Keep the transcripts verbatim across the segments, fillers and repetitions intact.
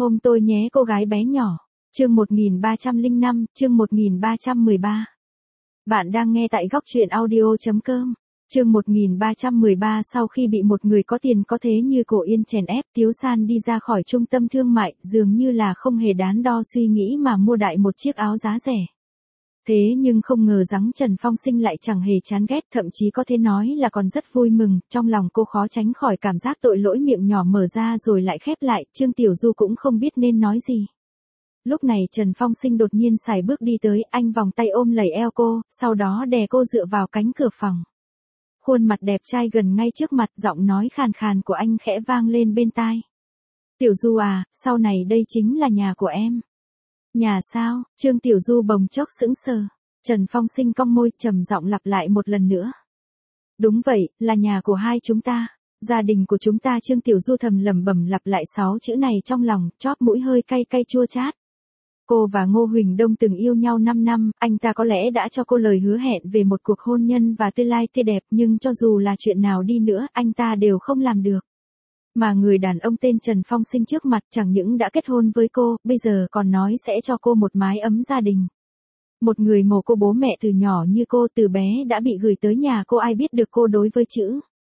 Ôm tôi nhé cô gái bé nhỏ. Chương một nghìn ba trăm lẻ năm, chương một nghìn ba trăm mười ba. Bạn đang nghe tại góc truyện audio chấm com. Chương một nghìn ba trăm mười ba. Sau khi bị một người có tiền có thế như Cổ Yên chèn ép, Tiếu San đi ra khỏi trung tâm thương mại, dường như là không hề đắn đo suy nghĩ mà mua đại một chiếc áo giá rẻ. Thế nhưng không ngờ rằng Trần Phong Sinh lại chẳng hề chán ghét, thậm chí có thể nói là còn rất vui mừng, trong lòng cô khó tránh khỏi cảm giác tội lỗi, miệng nhỏ mở ra rồi lại khép lại, Trương Tiểu Du cũng không biết nên nói gì. Lúc này Trần Phong Sinh đột nhiên sải bước đi tới, anh vòng tay ôm lấy eo cô, sau đó đè cô dựa vào cánh cửa phòng. Khuôn mặt đẹp trai gần ngay trước mặt, giọng nói khàn khàn của anh khẽ vang lên bên tai. Tiểu Du à, sau này đây chính là nhà của em. Nhà sao? Trương Tiểu Du bồng chốc sững sờ. Trần Phong Sinh cong môi, trầm giọng lặp lại một lần nữa. Đúng vậy, là nhà của hai chúng ta. Gia đình của chúng ta. Trương Tiểu Du thầm lẩm bẩm lặp lại sáu chữ này trong lòng, chóp mũi hơi cay cay chua chát. Cô và Ngô Huỳnh Đông từng yêu nhau năm năm, anh ta có lẽ đã cho cô lời hứa hẹn về một cuộc hôn nhân và tương lai tươi đẹp, nhưng cho dù là chuyện nào đi nữa, anh ta đều không làm được. Mà người đàn ông tên Trần Phong Sinh trước mặt chẳng những đã kết hôn với cô, bây giờ còn nói sẽ cho cô một mái ấm gia đình. Một người mồ côi bố mẹ từ nhỏ như cô, từ bé đã bị gửi tới nhà cô, ai biết được cô đối với chữ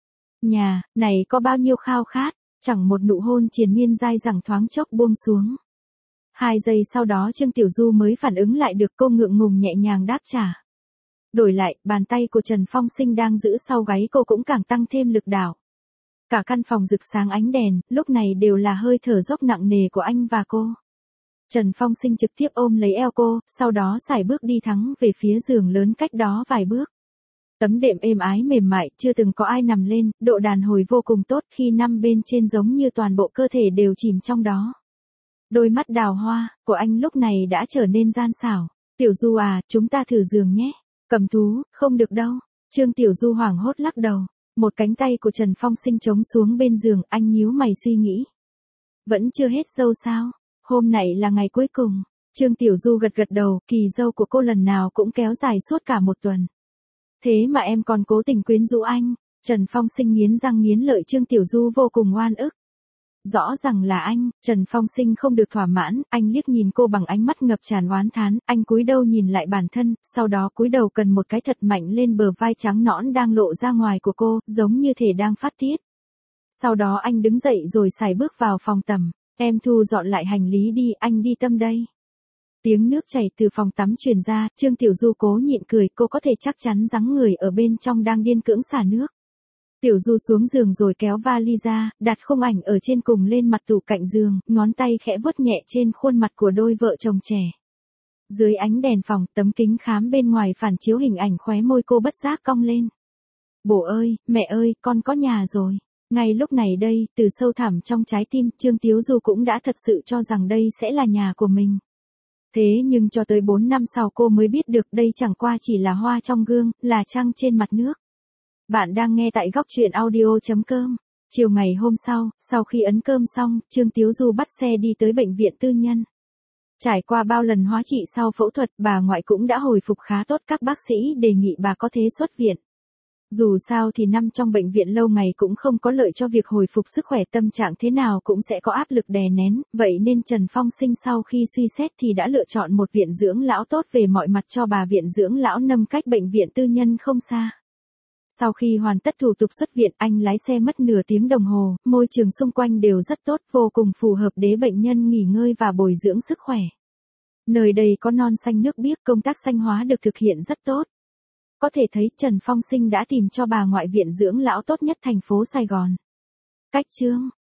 nhà này có bao nhiêu khao khát, chẳng một nụ hôn triền miên dai dẳng thoáng chốc buông xuống. Hai giây sau đó Trương Tiểu Du mới phản ứng lại được, cô ngượng ngùng nhẹ nhàng đáp trả. Đổi lại, bàn tay của Trần Phong Sinh đang giữ sau gáy cô cũng càng tăng thêm lực đạo. Cả căn phòng rực sáng ánh đèn, lúc này đều là hơi thở dốc nặng nề của anh và cô. Trần Phong Sinh trực tiếp ôm lấy eo cô, sau đó sải bước đi thẳng về phía giường lớn cách đó vài bước. Tấm đệm êm ái mềm mại, chưa từng có ai nằm lên, độ đàn hồi vô cùng tốt, khi nằm bên trên giống như toàn bộ cơ thể đều chìm trong đó. Đôi mắt đào hoa của anh lúc này đã trở nên gian xảo. Tiểu Du à, chúng ta thử giường nhé. Cầm thú, không được đâu. Trương Tiểu Du hoảng hốt lắc đầu. Một cánh tay của Trần Phong Sinh trống xuống bên giường, anh nhíu mày suy nghĩ. Vẫn chưa hết dâu sao? Hôm nay là ngày cuối cùng. Trương Tiểu Du gật gật đầu, kỳ dâu của cô lần nào cũng kéo dài suốt cả một tuần. Thế mà em còn cố tình quyến rũ anh. Trần Phong Sinh nghiến răng nghiến lợi, Trương Tiểu Du vô cùng oan ức. Rõ ràng là anh. Trần Phong Sinh không được thỏa mãn, anh liếc nhìn cô bằng ánh mắt ngập tràn oán thán, anh cúi đầu nhìn lại bản thân, sau đó cúi đầu cần một cái thật mạnh lên bờ vai trắng nõn đang lộ ra ngoài của cô, giống như thể đang phát tiết. Sau đó anh đứng dậy rồi sải bước vào phòng tắm. Em thu dọn lại hành lý đi, anh đi tâm đây. Tiếng nước chảy từ phòng tắm truyền ra, Trương Tiểu Du cố nhịn cười, cô có thể chắc chắn rằng người ở bên trong đang điên cưỡng xả nước. Tiểu Du xuống giường rồi kéo vali ra, đặt khung ảnh ở trên cùng lên mặt tủ cạnh giường, ngón tay khẽ vuốt nhẹ trên khuôn mặt của đôi vợ chồng trẻ. Dưới ánh đèn phòng, tấm kính khám bên ngoài phản chiếu hình ảnh, khóe môi cô bất giác cong lên. Bố ơi, mẹ ơi, con có nhà rồi. Ngay lúc này đây, từ sâu thẳm trong trái tim, Trương Tiểu Du cũng đã thật sự cho rằng đây sẽ là nhà của mình. Thế nhưng cho tới bốn năm sau cô mới biết được đây chẳng qua chỉ là hoa trong gương, là trăng trên mặt nước. Bạn đang nghe tại góc truyện audio chấm com. Chiều ngày hôm sau, sau khi ấn cơm xong, Trương Tiểu Du bắt xe đi tới bệnh viện tư nhân. Trải qua bao lần hóa trị sau phẫu thuật, bà ngoại cũng đã hồi phục khá tốt, các bác sĩ đề nghị bà có thể xuất viện. Dù sao thì nằm trong bệnh viện lâu ngày cũng không có lợi cho việc hồi phục sức khỏe, tâm trạng thế nào cũng sẽ có áp lực đè nén, vậy nên Trần Phong Sinh sau khi suy xét thì đã lựa chọn một viện dưỡng lão tốt về mọi mặt cho bà. Viện dưỡng lão nằm cách bệnh viện tư nhân không xa. Sau khi hoàn tất thủ tục xuất viện, anh lái xe mất nửa tiếng đồng hồ, môi trường xung quanh đều rất tốt, vô cùng phù hợp để bệnh nhân nghỉ ngơi và bồi dưỡng sức khỏe. Nơi đây có non xanh nước biếc, công tác xanh hóa được thực hiện rất tốt. Có thể thấy Trần Phong Sinh đã tìm cho bà ngoại viện dưỡng lão tốt nhất thành phố Sài Gòn. Cách chương